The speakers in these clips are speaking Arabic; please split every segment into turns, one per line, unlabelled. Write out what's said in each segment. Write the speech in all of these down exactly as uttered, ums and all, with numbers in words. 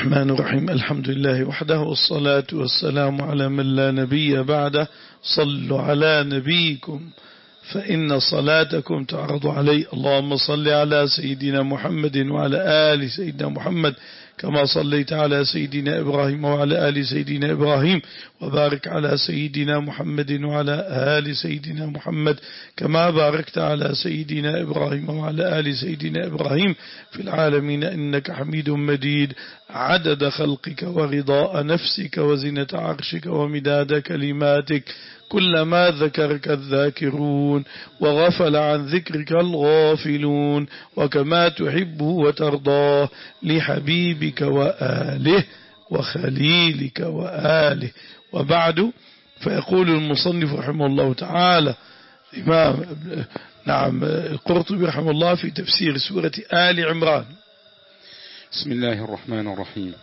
الرحمن الرحيم. الحمد لله وحده والصلاة والسلام على من لا نبي بعده. صلوا على نبيكم فإن صلاتكم تعرض علي. اللهم صل على سيدنا محمد وعلى آل سيدنا محمد كما صليت على سيدنا إبراهيم وعلى آل سيدنا إبراهيم، وبارك على سيدنا محمد وعلى آل سيدنا محمد كما باركت على سيدنا إبراهيم وعلى آل سيدنا إبراهيم في العالمين إنك حميد مجيد. عدد خلقك ورضاء نفسك وزنة عرشك ومداد كلماتك، كلما ذكرك الذاكرون وغفل عن ذكرك الغافلون، وكما تحبه وترضاه لحبيبك وآله وخليلك وآله. وبعد، فيقول المصنف رحمه الله تعالى إمام نعم القرطبي رحمه الله في تفسير سورة آل عمران:
بسم الله الرحمن الرحيم.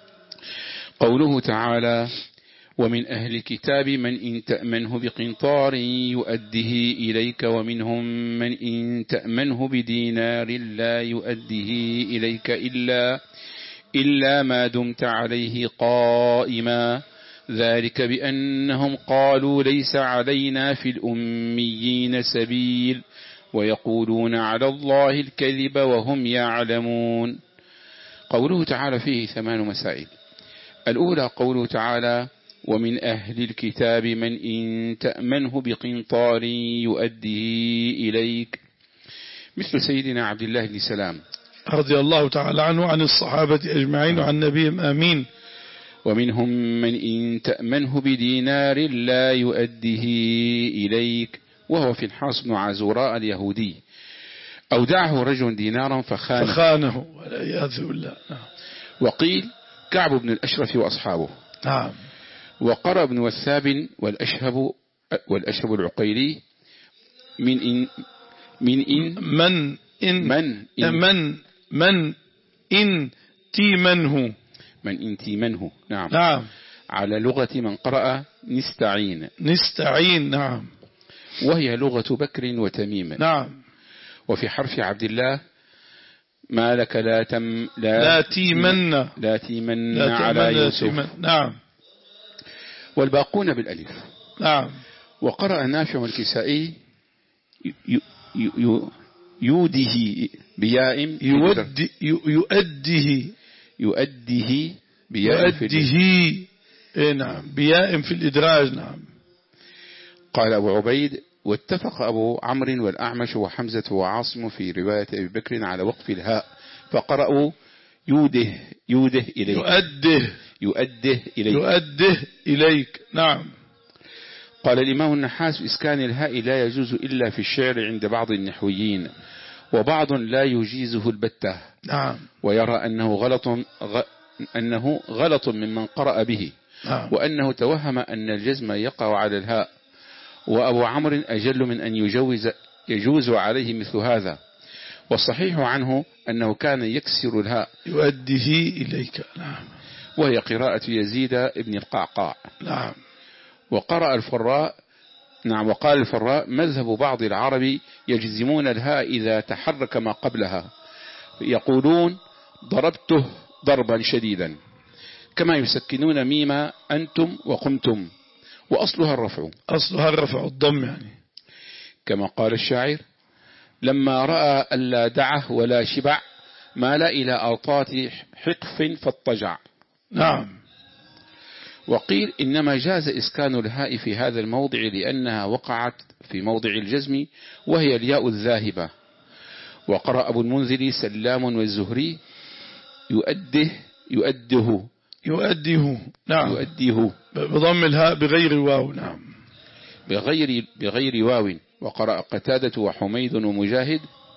قوله تعالى: ومن أهل الكتاب من إن تأمنه بقنطار يؤده إليك ومنهم من إن تأمنه بدينار لا يؤده إليك إلا, إلا ما دمت عليه قائما، ذلك بأنهم قالوا ليس علينا في الأميين سبيل ويقولون على الله الكذب وهم يعلمون. قوله تعالى فيه ثمان مسائل. الأولى قوله تعالى: ومن أهل الكتاب من إن تأمنه بقنطار يؤديه إليك، مثل سيدنا عبد الله بن سلام
رضي الله تعالى عنه عن الصحابة أجمعين وعن نبيهم آمين.
ومنهم من إن تأمنه بدينار لا يؤديه إليك، وهو في الحاص بن عزوراء اليهودي. أودعه رجل دينارا فخانه,
فخانه والعياذ بالله.
وقيل كعب بن الأشرف وأصحابه.
نعم.
وقرأ ابن وثاب والأشهب والأشهب العقيلي من إن من إن
من إن
من إن
من من إن تيمنه
من إن تيمنه نعم.
نعم.
على لغة من قرأ نستعين
نستعين نعم،
وهي لغة بكر وتميم.
نعم.
وفي حرف عبد الله: ما لك لا تم لا,
لا تيمن
لا تيمن
لا
على يوسف.
تيمن. نعم.
والباقون بالألف.
نعم.
وقرأ نافع والكسائي يوده بياء
يؤدي يؤديه
يؤديه بياء
يؤديه إيه نعم بياء في الإدراج. نعم.
قال أبو عبيد: واتفق أبو عمرو والأعمش وحمزة وعاصم في رواية أبي بكر على وقف الهاء، فقرأوا يوده يوده إليك
يؤده
يؤده إليك
يؤده إليك. نعم.
قال الإمام النحاس: إسكان الهاء لا يجوز إلا في الشعر عند بعض النحويين، وبعض لا يجيزه البتة.
نعم.
ويرى أنه غلط غ... أنه غلط ممن قرأ به.
نعم.
وأنه توهم أن الجزم يقع على الهاء، وأبو عمرو أجل من أن يجوز يجوز عليه مثل هذا. والصحيح عنه أنه كان يكسر الهاء
يؤديه إليك. نعم.
وهي قراءة يزيد ابن القعقاع.
نعم.
وقرأ الفراء نعم وقال الفراء: مذهب بعض العرب يجزمون الهاء إذا تحرك ما قبلها، يقولون ضربته ضربا شديدا، كما يسكنون ميما أنتم وقمتم، وأصلها الرفع.
أصلها الرفع الضم يعني.
كما قال الشاعر: لما رأى ألا دعه ولا شبع مال إلى أوطات حقف فاضطجع.
نعم.
وقيل إنما جاز إسكان الهاء في هذا الموضع لأنها وقعت في موضع الجزم وهي الياء الذاهبة. وقرأ أبو المنذر سلام والزهري يؤده يؤده
يؤديه. نعم.
يؤديه
بضم الهاء بغير واو. نعم.
بغير بغير واو. وقرأ قتادة وحميد ومجاهد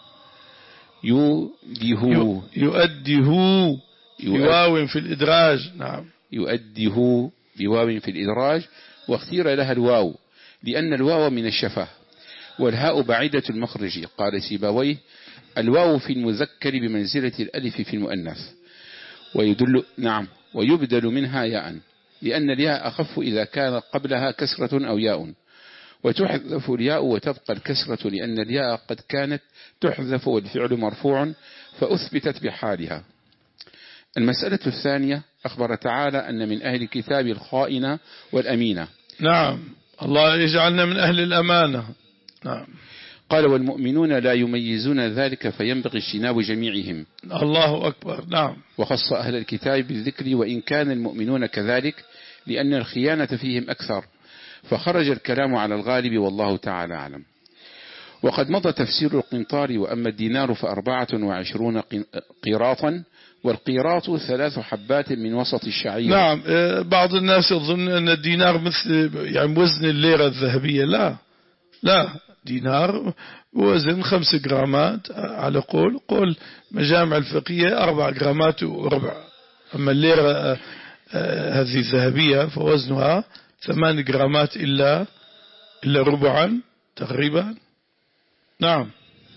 يؤديه
يؤديه بواو في الإدراج. نعم.
يؤديه بواو في الإدراج، واختير لها الواو لأن الواو من الشفاه والهاء بعيدة المخرج. قال سيبويه: الواو في المذكر بمنزلة الألف في المؤنث، ويدل نعم ويبدل منها ياء، لأن الياء أخف إذا كان قبلها كسرة أو ياء، وتحذف الياء وتبقى الكسرة لأن الياء قد كانت تحذف والفعل مرفوع فأثبتت بحالها. المسألة الثانية أخبر تعالى أن من أهل الكتاب الخائنة والأمينة.
نعم، الله يجعلنا من أهل الأمانة. نعم.
قال والمؤمنون لا يميزون ذلك فينبغي اجتناب جميعهم.
الله أكبر. نعم.
وخص أهل الكتاب بالذكر وإن كان المؤمنون كذلك لأن الخيانة فيهم أكثر، فخرج الكلام على الغالب والله تعالى أعلم. وقد مضى تفسير القنطار وأما الدينار فأربعة وعشرون قيراطا، والقيراط ثلاث حبات من وسط الشعير.
نعم. بعض الناس يظن أن الدينار مثل يعني وزن الليرة الذهبية. لا لا، دينار وزن خمس جرامات على قول قول مجامع الفقهية أربع جرامات وربع. أما الليرة هذه الذهبية فوزنها ثمان جرامات إلا إلا ربعا تقريبا. نعم.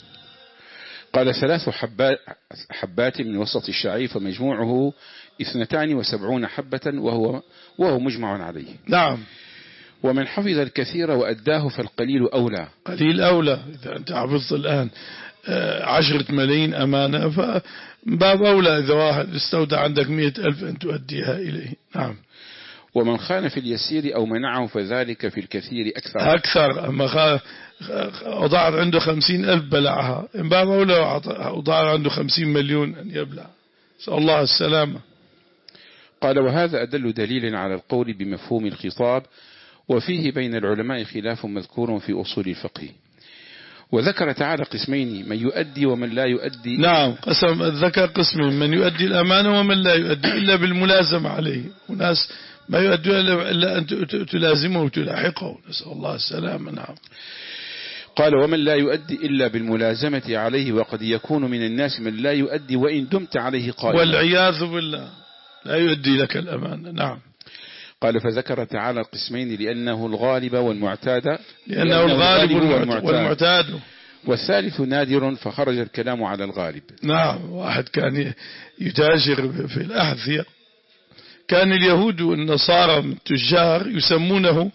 قال ثلاث حبات, حبات من وسط الشعير فمجموعه اثنتان وسبعون حبة وهو, وهو مجمع عليه.
نعم.
ومن حفظ الكثير وأداه فالقليل أولى.
قليل أولى. إذا أنت حفظت الآن عشرة ملايين أمانة فباب أولى إذا واحد استودع عندك مئة ألف أن تؤديها إليه. نعم.
ومن خان في اليسير أو منعه فذلك في الكثير أكثر.
أكثر. أما أضاعت عنده خمسين ألف بلعها، إن باب أولى أضاعت عنده خمسين مليون أن يبلع. نسأل الله السلامة.
قال وهذا أدل دليل على القول بمفهوم الخطاب، وفيه بين العلماء خلاف مذكور في أصول الفقه. وذكر تعالى قسمين، من يؤدي ومن لا يؤدي.
نعم، قسم ذكر قسمين، من يؤدي الأمانة ومن لا يؤدي إلا بالملازمة عليه، وناس ما يؤدي إلا أن تلازمه وتلاحقه. نسأل الله السلامة. نعم.
قال ومن لا يؤدي إلا بالملازمة عليه، وقد يكون من الناس من لا يؤدي وإن دمت عليه قائما.
والعياذ بالله لا يؤدي لك الأمانة. نعم.
قال فذكر تعالى القسمين لأنه الغالب والمعتاد
لأنه, لأنه الغالب والمعتاد, والمعتاد
والثالث نادر فخرج الكلام على الغالب.
نعم. واحد كان يتاجر في الأحذية، كان اليهود والنصارى من التجار يسمونه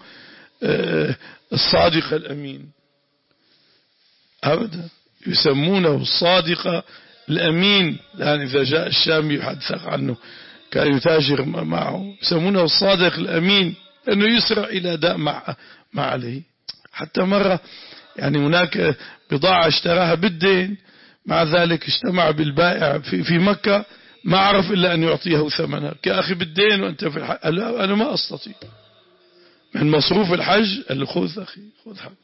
الصادق الأمين. أبدا، يسمونه الصادق الأمين. لأن إذا جاء الشامي يحدثك عنه كان يتاجر معه يسمونه الصادق الأمين، لأنه يسرع إلى داء مع ما عليه. حتى مرة يعني هناك بضاعة اشتراها بالدين، مع ذلك اجتمع بالبائع في, في مكة ما عرف إلا أن يعطيه ثمنها. يا أخي بالدين وأنت في الحج. قال لا أنا ما أستطيع من مصروف الحج. قال له خذ أخي خذ حق.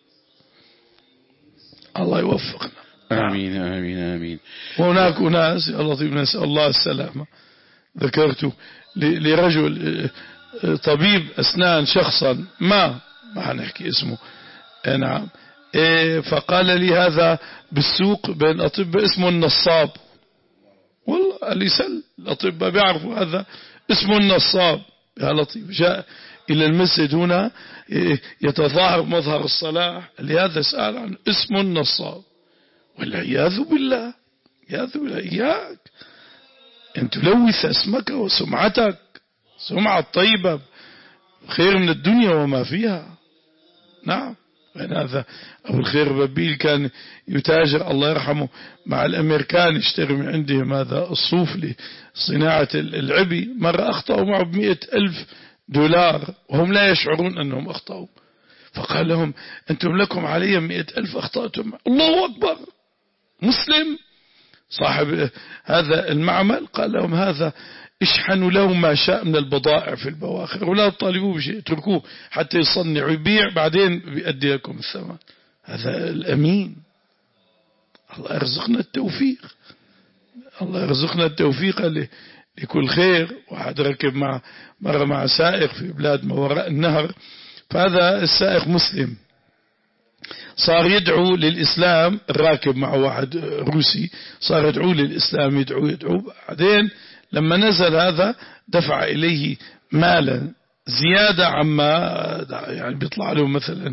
الله يوفقنا.
آمين آمين آمين.
وهناك ناس يا لطيف نسأل الله السلامة. ذكرت لرجل طبيب أسنان شخصا ما ما حنحكي اسمه. نعم. فقال لي هذا بالسوق بين الأطباء اسمه النصاب. والله اللي سل الأطباء بيعرفوا هذا اسمه النصاب. يا لطيف جاء إلى المسجد هنا يتظاهر مظهر الصلاح، لهذا سأل عن اسمه النصاب. والعياذ بالله عياذ بالله. إياك أن تلوث اسمك وسمعتك، سمعة طيبة خير من الدنيا وما فيها. نعم. وإن هذا أبو الخير بابيل كان يتاجر الله يرحمه مع الأمريكان، يشتري من عندهم هذا الصوف لصناعة العبي. مرة أخطأوا معه بمئة ألف دولار وهم لا يشعرون أنهم أخطأوا، فقال لهم أنتم لكم علي مئة ألف أخطأتم. الله أكبر. مسلم صاحب هذا المعمل قال لهم هذا اشحنوا له ما شاء من البضائع في البواخر ولا تطالبوه بشيء، اتركوه حتى يصنع ويبيع بعدين بيأدي لكم الثمن. هذا الأمين. الله يرزقنا التوفيق. الله يرزقنا التوفيق لكل خير. واحد ركب مع مرة مع سائق في بلاد ما وراء النهر، فهذا السائق مسلم صار يدعو للإسلام. الراكب مع واحد روسي صار يدعو للإسلام، يدعو يدعو بعدين لما نزل هذا دفع إليه مالا زيادة عما يعني بيطلع له مثلا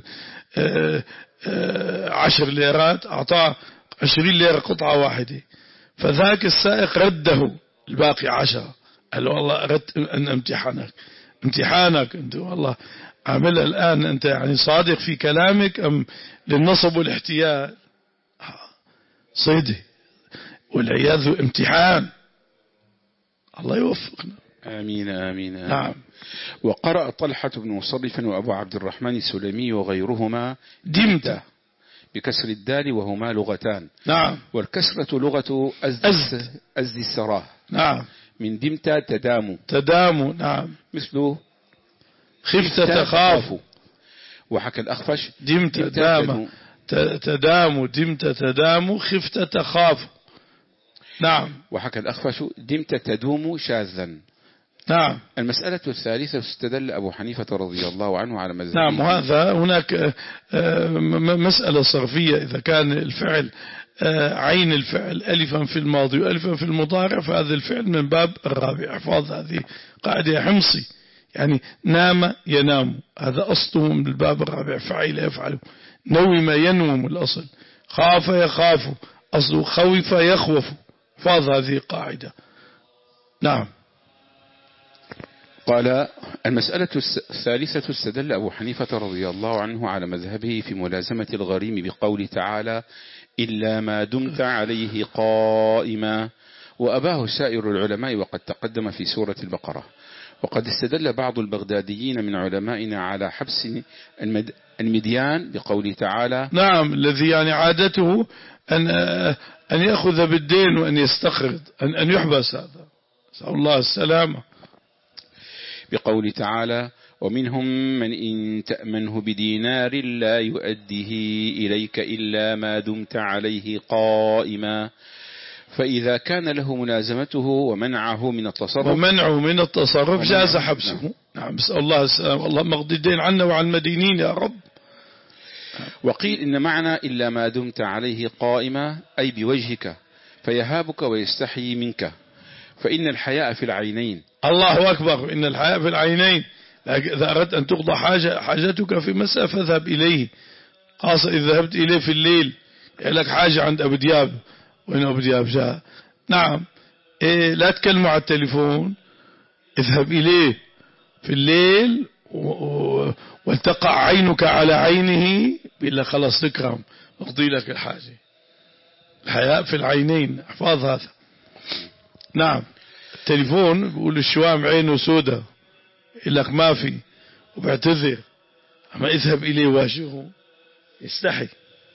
عشر ليرات، أعطاه عشرين ليرة قطعة واحدة. فذاك السائق رده الباقي عشرة. قال له والله أردت أن امتحانك امتحانك أنت والله عاملها الآن أنت يعني صادق في كلامك أم للنصب والاحتيال؟ صيدي والعياذ امتحان. الله يوفقنا.
آمين آمين, آمين.
نعم.
وقرأ طلحة بن مصرف وأبو عبد الرحمن السلمي وغيرهما
دمت
بكسر الدال وهما لغتان.
نعم.
والكسرة لغة أزد, أزد السراه.
نعم.
من دمت تدام
تدام. نعم.
مثل
خفت تخاف.
وحكى الأخفش
دمت تدام تدام دمت تدام خفت تخاف. نعم.
وحكى الأخفش دمت تدوم شاذا.
نعم.
المسألة الثالثة استدل أبو حنيفة رضي الله عنه على مذهبه.
نعم. وهذا هناك مسألة صرفية، إذا كان الفعل عين الفعل ألفا في الماضي وألفا في المضارع فهذا الفعل من باب الرابع. احفظ هذه قاعدة حمصي، يعني نام ينام هذا أصله من الباب الرابع، فعل يفعل، نوم ينوم الأصل، خاف يخاف أصله، خوف يخوف. احفظ هذه قاعدة. نعم.
قال المسألة الثالثة استدل أبو حنيفة رضي الله عنه على مذهبه في ملازمة الغريم بقول تعالى إلا ما دمت عليه قائما، وأباه سائر العلماء وقد تقدم في سورة البقرة. وقد استدل بعض البغداديين من علمائنا على حبس المديان بقول تعالى
نعم، الذي يعني عادته أن أن يأخذ بالدين وأن يستقرض، أن أن يحبس، هذا نسأل الله السلامة.
بقول تعالى ومنهم من إن تأمنه بدينار لا يؤديه إليك إلا ما دمت عليه قائما، فإذا كان له ملازمته ومنعه من التصرف
ومنعه من التصرف جاز حبسه. نعم. نعم. بسأل الله السلامة، اللهم اقضي الدين عنا وعن المدينين يا رب.
وقيل إن معنى إلا ما دمت عليه قائما أي بوجهك فيهابك ويستحيي منك، فإن الحياء في العينين.
الله أكبر. إن الحياء في العينين، لكن إذا أردت أن تقضى حاجة حاجتك في مساء فاذهب إليه، خاصة إذا ذهبت إليه في الليل، لك حاجة عند أبو دياب، وين أبو دياب جاء. نعم. إيه، لا تكلموا على التليفون، اذهب إليه في الليل والتقع عينك على عينه بالله خلاص تكرم اقضي لك الحاجة. الحياء في العينين، احفظ هذا. نعم. التليفون بيقول الشوام عينه سودة، يقول لك ما في وبعتذر، أما اذهب إليه واجهه يستحي.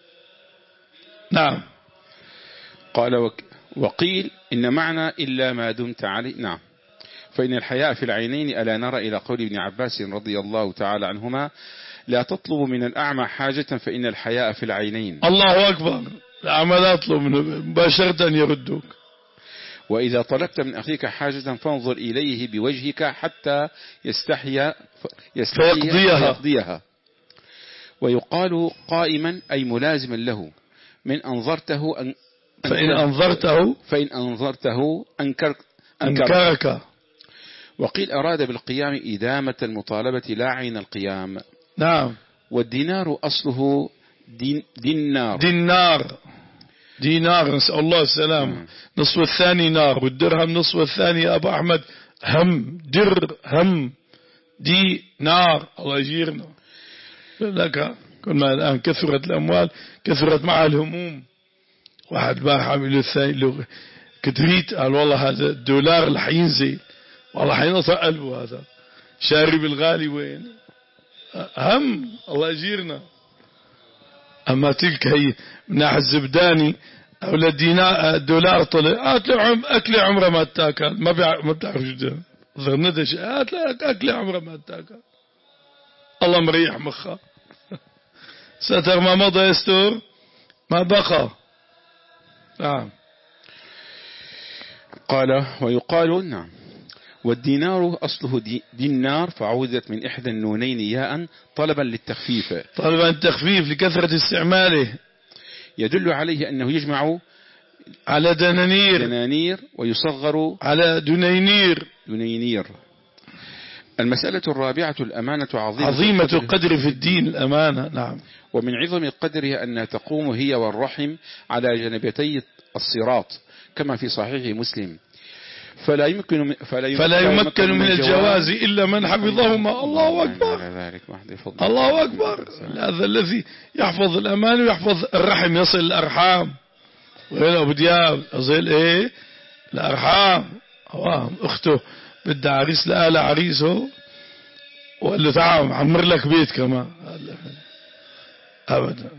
نعم.
قال وقيل إن معنى إلا ما دمت عليه. نعم. فإن الحياء في العينين ألا نرى إلى قول ابن عباس رضي الله تعالى عنهما لا تطلب من الأعمى حاجة فإن الحياء في العينين.
الله أكبر. الأعمى لا تطلب منه مباشرة يردوك.
وإذا طلبت من أخيك حاجة فانظر إليه بوجهك حتى يستحي
فيقضيها.
فيقضيها. ويقال قائما أي ملازما له، من أنظرته أن
فإن أنظرته
فإن أنظرته أنكر
أنكرك.
وقيل أراد بالقيام إدامة المطالبة لا عين القيام.
نعم.
والدينار أصله دين دينار
دينار دينار نسأل الله السلامة. نصف الثاني نار، والدرهم نصف الثاني يا أبو أحمد هم درهم دي نار. الله يجيرنا لك. كنا الآن كثرت الأموال كثرت معها الهموم. واحد باع حامل الثاني له كتريت، قال والله هذا الدولار اللي حينزل والله حينطق قلبه، هذا شارب الغالي وين هم. الله يجيرنا. أما تلك هي من ناحية الزبداني أو الدينار الدولار طلع أكل عمره ما تاكل، ما بيع ما بتعرف جدا ظنته شيء أكل عمره ما تاكل. الله مريح مخه. ستر ما مضى يستر ما بقى. نعم.
قال ويقال نعم. والدينار أصله دي دينار فعودت من إحدى النونين ياء طلبا للتخفيف
طلبا للتخفيف لكثرة استعماله.
يدل عليه أنه يجمع
على دنانير
دنانير ويصغر
على دنينير
دنينير. المسألة الرابعة الأمانة عظيمة,
عظيمة القدر في الدين. الأمانة. نعم.
ومن عظم قدرها أنها تقوم هي والرحم على جانبتي الصراط كما في صحيح مسلم. فلا يمكن فلا يمكن,
فلا يمكن من الجواز إلا من حفظهما. الله أكبر. الله أكبر. هذا الذي يحفظ الأمان ويحفظ الرحم، يصل الأرحام. وين أبو دياب يصل إيه الأرحام. هوام أخته بدها عريس لقى لها عريسه وقال له تعال عمر لك بيت كمان. أبدا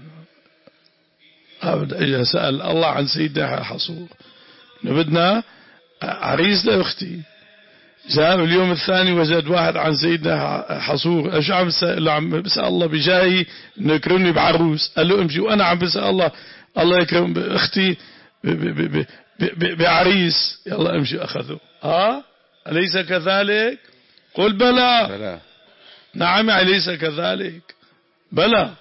أبدا. إجا سأل الله عن سيدنا حصور بدنا عريس لأختي. جاء اليوم الثاني وجد واحد عن سيدنا حصور. ايش عم بسأل؟ عم بسأل الله بجاهي انه يكرمني بعروس. قال له امشي وانا عم بسأل الله الله يكرم اختي بعريس. يلا امشي. اخذوا. اه أليس كذلك؟ قل بلى.
بلى.
نعم أليس كذلك؟ بلى.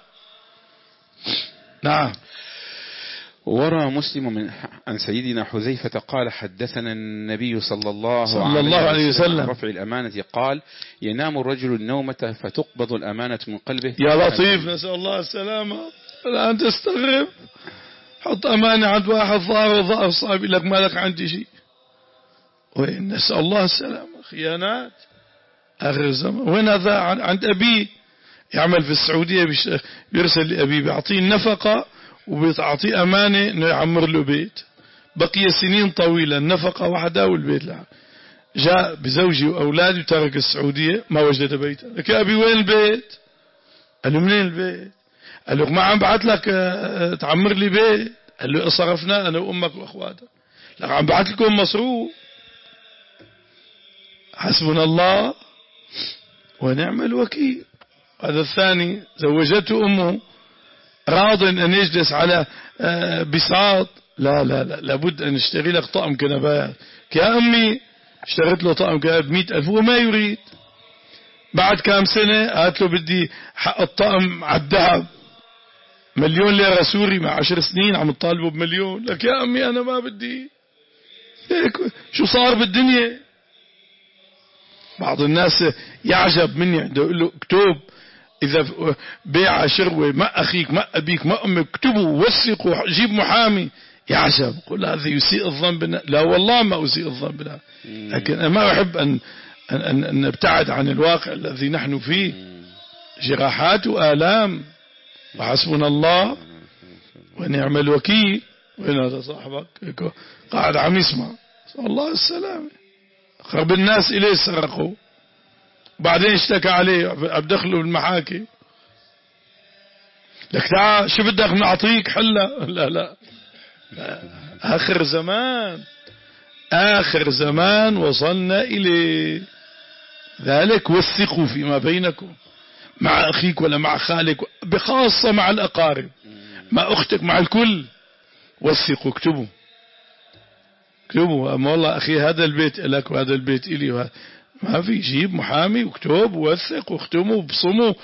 نعم.
وروى مسلم من عن سيدنا حذيفة قال حدثنا النبي صلى الله,
صلى الله عليه وسلم
عن رفع الأمانة قال ينام الرجل النومة فتقبض الأمانة من قلبه.
يا لطيف نسأل الله السلامة. الآن تستغرب حط أمانة عند واحد ظاهر ظاهر صعب لك ما لك عندي شيء. وين نسأل الله السلامة. خيانات آخر الزمان. وين هذا؟ عند أبي يعمل في السعودية بيرسل لأبي بيعطيه النفقة وبيعطيه أمانة إنه يعمر له بيت. بقي سنين طويلة النفقة وحده والبيت له. جاء بزوجي وأولادي وترك السعودية ما وجد بيتا. لك يا أبي وين البيت؟ قال له منين البيت؟ قال له ما عم بعت لك تعمر لي بيت. قال له صرفنا أنا وأمك وأخواتك. لك عم بعت لكم مصروف. حسبنا الله ونعم الوكيل. هذا الثاني زوجته أمه راض أن يجلس على بساط. لا لا لا لابد أن اشتري لك طقم كنبات. يا أمي اشتريت له طقم كنبات بمئة ألف وما يريد. بعد كام سنة قالت له بدي حق الطقم على الذهب مليون ليرة سوري. مع عشر سنين عم تطالبه بمليون. لك يا أمي أنا ما بدي هيك. شو صار بالدنيا؟ بعض الناس يعجب مني عنده يقول له اكتب إذا بيع شروة ما أخيك ما أبيك ما أمك اكتبوا وثقوا جيب محامي. يعجب. قل هذا يسيء الظن بنا. لا والله ما أسيء الظن بنا لكن أنا ما أحب أن, أن, أن نبتعد عن الواقع الذي نحن فيه. جراحات وآلام. وحسبنا الله ونعم الوكيل. وين هذا صاحبك قاعد عم يسمع؟ الله السلامة. خرب الناس إليه سرقوا بعدين اشتكى عليه بدخله بالمحاكم. لك تعال شو بدك نعطيك حلا. لا لا آخر زمان آخر زمان وصلنا إليه. ذلك وثقوا فيما بينكم مع أخيك ولا مع خالك بخاصة مع الأقارب مع أختك مع الكل. وثقوا اكتبوا اكتبوا. أما والله أخي هذا البيت لك وهذا البيت إلي ما في. جيب محامي واكتب ووثق واختموا وبصموا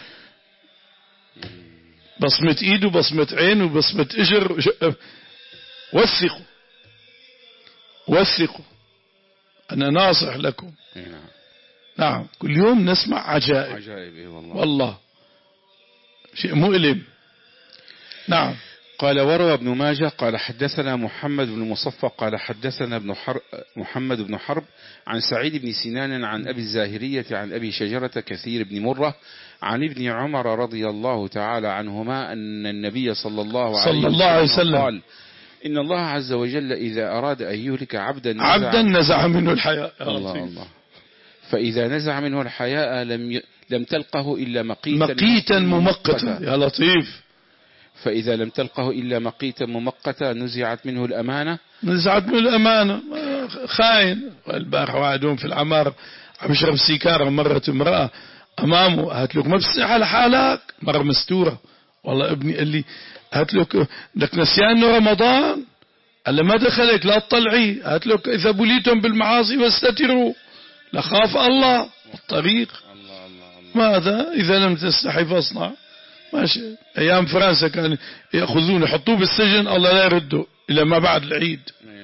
بصمة ايد وبصمة عين وبصمة اجر. وثقوا وثقوا. أنا ناصح لكم. نعم كل يوم نسمع عجائب.
عجائب والله.
والله شيء مؤلم. نعم.
قال وروى ابن ماجه قال حدثنا محمد بن مصفى قال حدثنا ابن حرب محمد بن حرب عن سعيد بن سنان عن أبي الزاهرية عن أبي شجرة كثير بن مرة عن ابن عمر رضي الله تعالى عنهما أن النبي صلى الله عليه,
صلى الله عليه وسلم
قال إن الله عز وجل إذا أراد أن يهلك عبدا نزع,
عبدا نزع منه الحياء.
الله الله. فإذا نزع منه الحياء لم ي... لم تلقه إلا مقيتا,
مقيتا ممقتا. يا لطيف.
فإذا لم تلقه إلا مقيتا ممقتا نزعت منه الأمانة.
نزعت منه الأمانة. خاين. البارح واحدهم في العمار عم يشرب سيكارة مرت امرأة أمامه قالت له ما بتصيح على حالك. مرة مستورة والله ابني قال لي قالت له لك نسيان رمضان. قال له ما دخلك لا تطلعي. قالت له إذا بليتم بالمعاصي واستتروا لخاف الله الطريق. ماذا إذا لم تستحي فاصنع. ماشي. أيام فرنسا كانوا يأخذون يحطوه بالسجن الله لا يرده إلى ما بعد العيد.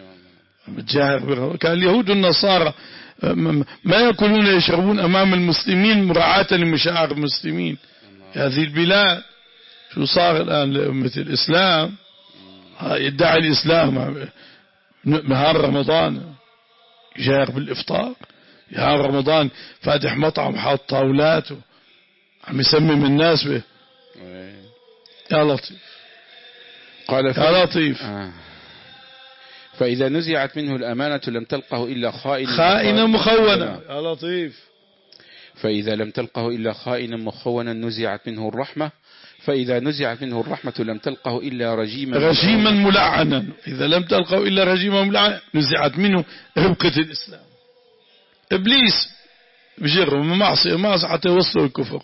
كان اليهود والنصارى ما يأكلون يشربون أمام المسلمين مراعاة لمشاعر المسلمين. هذه البلاد شو صار الآن لأمة الإسلام؟ يدعي الإسلام نهار رمضان جاهر بالإفطار. نهار رمضان فاتح مطعم حاط طاولاته عم يسمم الناس به. يا لطيف.
قال
يا لطيف.
آه. فإذا نزعت منه الأمانة لم تلقه إلا خائن
خائنا مخونا. يا لطيف.
فإذا لم تلقه إلا خائنا مخونا نزعت منه الرحمة، فإذا نزعت منه الرحمة لم تلقه إلا رجيما
رجيما ملعنا. إذا لم تلقه إلا رجيما ملعنا نزعت منه ربقة الإسلام. إبليس بجره من معصية معصية حتى يوصلوا الكفر.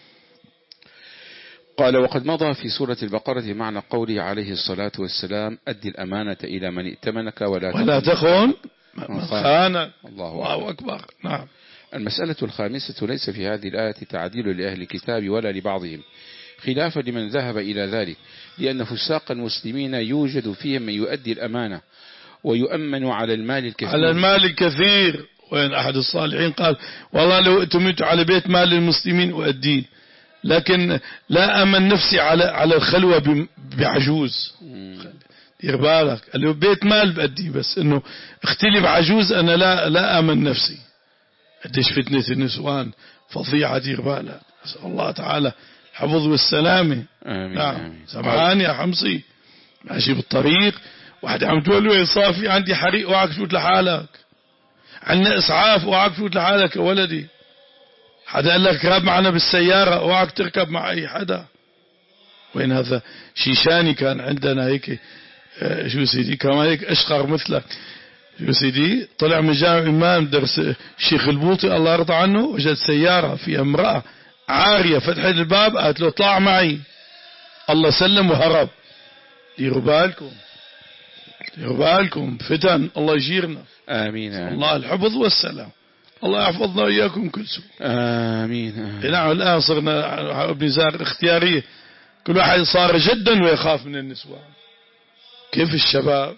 قال وقد مضى في سورة البقرة معنى قوله عليه الصلاة والسلام أد الأمانة إلى من ائتمنك ولا,
ولا تخون من خانك.
الله
أكبر. نعم.
المسألة الخامسة ليس في هذه الآية تعديل لأهل الكتاب ولا لبعضهم، خلافا لمن ذهب إلى ذلك، لأن فساق المسلمين يوجد فيهم من يؤدي الأمانة ويؤمن على المال الكثير
على المال الكثير. وين أحد الصالحين قال والله لو اتممت على بيت مال المسلمين أؤديه، لكن لا أمن نفسي على على الخلوة بعجوز. دير بالك، لو بيت مال بأديه، بس إنه اختلي بعجوز أنا لا لا أمن نفسي. قديش فتنة النسوان فظيعة. دير بالك. أسأل الله تعالى الحفظ والسلامة.
آمين.
نعم. سمعان يا حمصي ماشي بالطريق واحد عم تقول له صافي عندي حريق اوعك تفوت لحالك، عندنا اسعاف اوعك تفوت لحالك يا ولدي، حدا قال لك ركب معنا بالسيارة اوعك تركب مع اي حدا. وين هذا شيشاني كان عندنا هيك اه شو سيدي كمان هيك اشقر مثلك شو سيدي، طلع من جامع امام درس الشيخ البوطي الله يرضى عنه، وجد سيارة في امرأة عارية، فتحت الباب قالت له اطلع معي، الله سلم وهرب. ديروا بالكم ديروا بالكم فتن، الله يجيرنا.
آمين.
الله الحفظ والسلام، الله يحفظنا وإياكم كل سوء.
آمين, آمين.
نعم. الآن صرنا ابن زار اختيارية، كل واحد صار جدا ويخاف من النسوان. كيف الشباب؟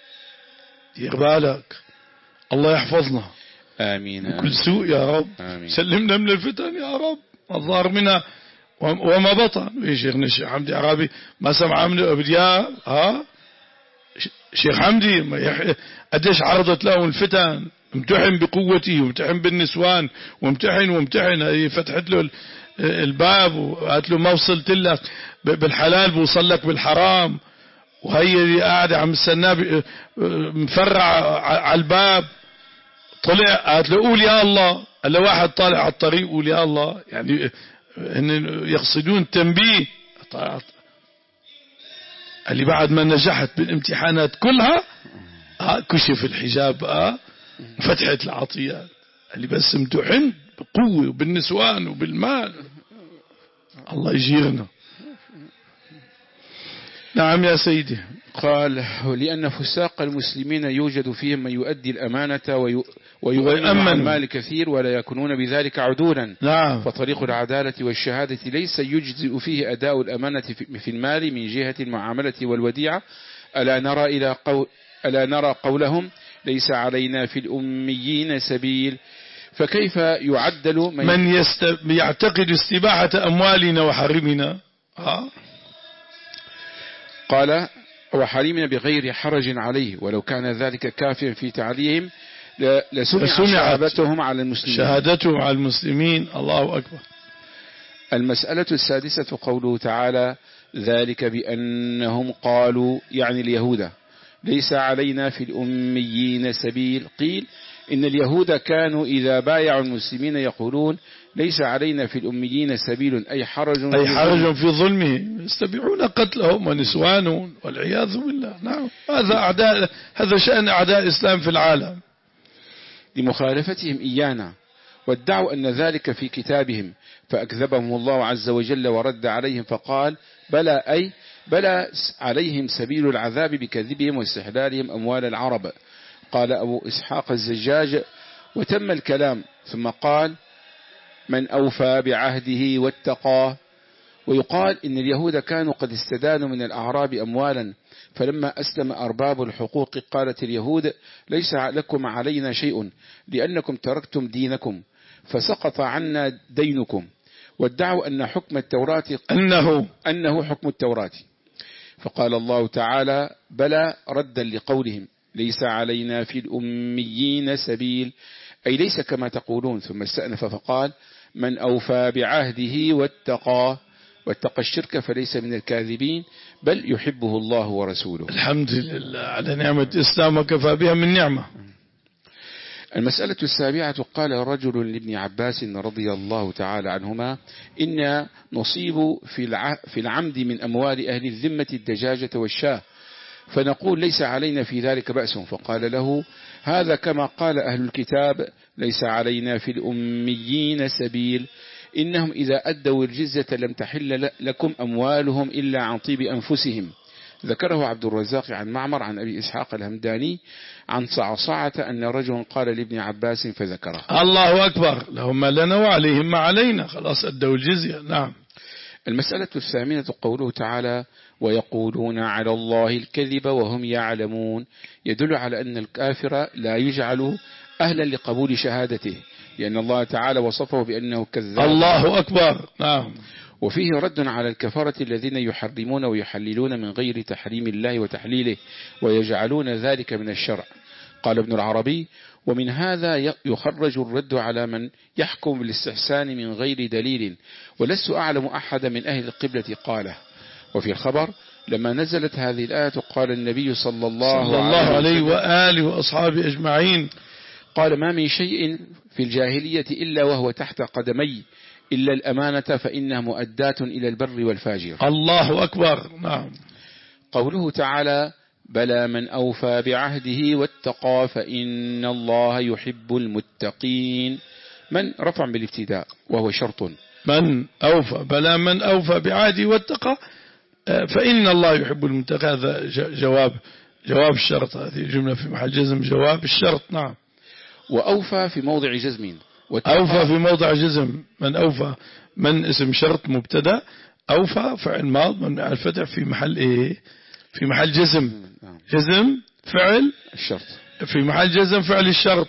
دير بالك، الله يحفظنا.
آمين, آمين.
كل سوء يا رب.
آمين.
سلمنا من الفتن يا رب الظاهر منها وما بطن. يا شيخنا الشيخ حمدي عربي ما سمع من أبدياء ها شيخ حمدي قديش عرضت له الفتن، امتحن بقوتي وامتحن بالنسوان وامتحن وامتحن. هي فتحت له الباب وقالت له ما وصلت لك بالحلال بوصل لك بالحرام، وهي اللي قاعدة عم استناه مفرع على الباب. طلع قالت له قول يا الله، قال له واحد طالع على الطريق قول يا الله، يعني إن يقصدون تنبيه. قال لي بعد ما نجحت بالامتحانات كلها كشف الحجاب بقى فتحت العطيات. قال لي بس امتحن بقوة وبالنسوان وبالمال. الله يجيرنا. نعم يا سيدي.
قال لأن فساق المسلمين يوجد فيهم من يؤدي الأمانة ويؤمن المال كثير ولا يكونون بذلك عدولا.
نعم.
فطريق العدالة والشهادة ليس يجزئ فيه أداء الأمانة في المال من جهة المعاملة والوديعة. ألا نرى إلى قول ألا نرى قولهم ليس علينا في الأميين سبيل، فكيف يعدل من,
من يست... يعتقد استباحة أموالنا وحرمنا. ها؟
قال وحرمنا بغير حرج عليه، ولو كان ذلك كافيا في تعليهم لسمع شهادتهم على المسلمين
شهادتهم على المسلمين. الله أكبر.
المسألة السادسة قوله تعالى ذلك بأنهم قالوا، يعني اليهود، ليس علينا في الأميين سبيل. قيل إن اليهود كانوا إذا بايعوا المسلمين يقولون ليس علينا في الأميين سبيل، أي حرج
أي حرج في ظلمهم، يستبيعون قتلهم ونسوانهم والعياذ بالله. نعم. هذا أعداء، هذا شأن أعداء الإسلام في العالم
لمخالفتهم إيانا، وادعوا أن ذلك في كتابهم، فأكذبهم الله عز وجل ورد عليهم فقال بلى، أي بلى عليهم سبيل العذاب بكذبهم واستحلالهم أموال العرب. قال أبو إسحاق الزجاج وتم الكلام، ثم قال من أوفى بعهده واتقاه. ويقال إن اليهود كانوا قد استدانوا من الأعراب أموالا، فلما أسلم أرباب الحقوق قالت اليهود ليس لكم علينا شيء لأنكم تركتم دينكم فسقط عنا دينكم، وادعوا أن حكم التوراة
أنه,
أنه حكم التوراة. فقال الله تعالى بلى ردا لقولهم ليس علينا في الأميين سبيل، أي ليس كما تقولون. ثم استأنف فقال من أوفى بعهده واتقاه، واتقى الشرك فليس من الكاذبين بل يحبه الله ورسوله.
الحمد لله على نعمة الإسلام وكفى بها من نعمة.
المسألة السابعة قال رجل لابن عباس رضي الله تعالى عنهما إن نصيب في العمد من أموال أهل الذمة الدجاجة والشاه، فنقول ليس علينا في ذلك بأس، فقال له هذا كما قال أهل الكتاب ليس علينا في الأميين سبيل، إنهم إذا أدوا الجزية لم تحل لكم أموالهم إلا عن طيب أنفسهم. ذكره عبد الرزاق عن معمر عن أبي إسحاق الهمداني عن صعصعة أن رجل قال لابن عباس فذكره.
الله أكبر، لهم ما لنا وعليهم ما علينا، خلاص أدوا الجزية. نعم.
المسألة الثامنة قوله تعالى ويقولون على الله الكذب وهم يعلمون، يدل على أن الكافر لا يجعل أهلا لقبول شهادته، لأن الله تعالى وصفه بأنه كذاب.
الله أكبر. نعم.
وفيه رد على الكفرة الذين يحرمون ويحللون من غير تحريم الله وتحليله ويجعلون ذلك من الشرع. قال ابن العربي ومن هذا يخرج الرد على من يحكم بالاستحسان من غير دليل، ولست أعلم أحد من أهل القبلة قاله. وفي الخبر لما نزلت هذه الآية قال النبي صلى الله,
صلى الله عليه وآله وأصحابه أجمعين
قال ما من شيء في الجاهلية إلا وهو تحت قدمي إلا الأمانة فإنها مؤداة إلى البر والفاجر.
الله أكبر. نعم.
قوله تعالى بلى من أوفى بعهده واتقى فإن الله يحب المتقين، من رفع بالابتداء وهو شرط.
من أوفى بلى من أوفى بعهده واتقى فإن الله يحب المتقين، هذا جواب جواب الشرط، هذه الجملة في محل جزم جواب الشرط. نعم.
وأوفى في موضع جزم.
أوفى في موضع جزم. من أوفى من اسم شرط مبتدا، أوفى فعل ماض من الفتح في محل إيه؟ في محل جزم. جزم فعل
الشرط
في محل جزم فعل الشرط.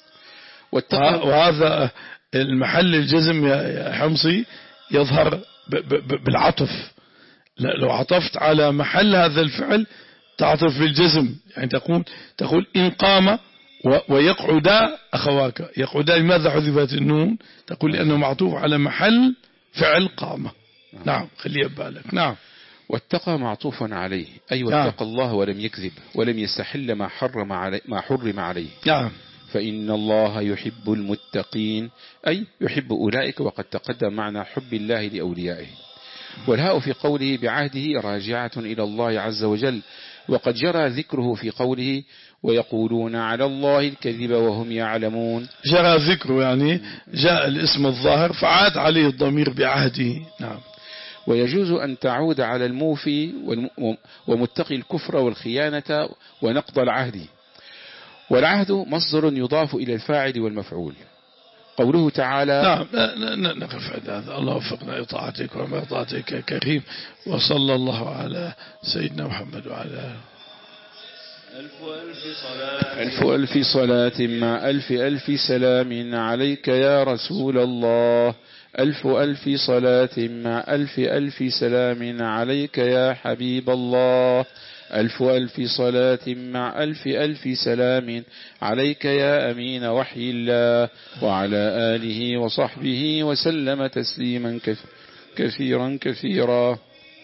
وهذا المحل الجزم يا حمصي يظهر بالعطف، لو عطفت على محل هذا الفعل تعطف بالجزم، يعني تقول تقول إن قام ويقعد أخواك. يقعد لماذا حذفت النون؟ تقول لأنه معطوف على محل فعل قامة. نعم خليه ببالك. نعم.
واتقى معطوف عليه أي واتقى نعم. الله ولم يكذب ولم يستحل ما حرم عليه ما حرم عليه.
نعم.
فإن الله يحب المتقين أي يحب أولئك، وقد تقدم معنى حب الله لأوليائه. والهاء في قوله بعهده راجعة إلى الله عز وجل، وقد جرى ذكره في قوله ويقولون على الله الكذب وهم يعلمون.
جرى ذكره يعني جاء الاسم الظاهر فعاد عليه الضمير بعهده. نعم.
ويجوز أن تعود على الموفي ومتقي الكفر والخيانة ونقض العهد. والعهد مصدر يضاف إلى الفاعل والمفعول. قوله تعالى
نعم نقف عند هذا. الله وفقنا لطاعتك ومرضاتك يا كريم، وصلى الله على سيدنا محمد وعلى
ألف ألف صلاة مع ألف ألف سلام عليك يا رسول الله. ألف ألف صلاة مع ألف ألف سلام عليك يا حبيب الله. ألف ألف صلاة مع ألف ألف سلام عليك يا أمين وحي الله، وعلى آله وصحبه وسلم تسليما كثيرا كثيرا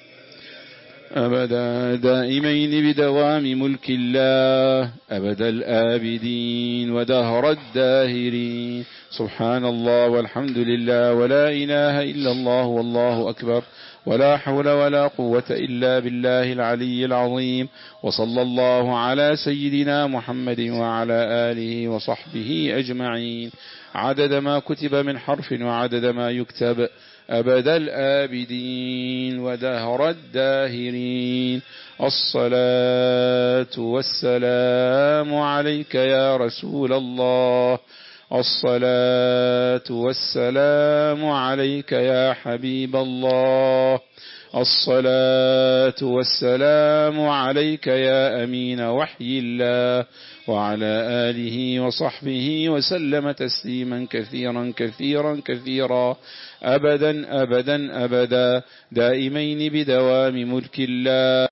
أبدا دائمين بدوام ملك الله أبد الآبدين ودهر الداهرين. سبحان الله والحمد لله ولا إله إلا الله والله أكبر ولا حول ولا قوة إلا بالله العلي العظيم. وصلى الله على سيدنا محمد وعلى آله وصحبه أجمعين عدد ما كتب من حرف وعدد ما يكتب أبد الآبدين ودهر الداهرين. الصلاة والسلام عليك يا رسول الله. الصلاة والسلام عليك يا حبيب الله. الصلاة والسلام عليك يا أمين وحي الله، وعلى آله وصحبه وسلم تسليما كثيرا كثيرا كثيرا أبدا أبدا أبدا دائمين بدوام ملك الله.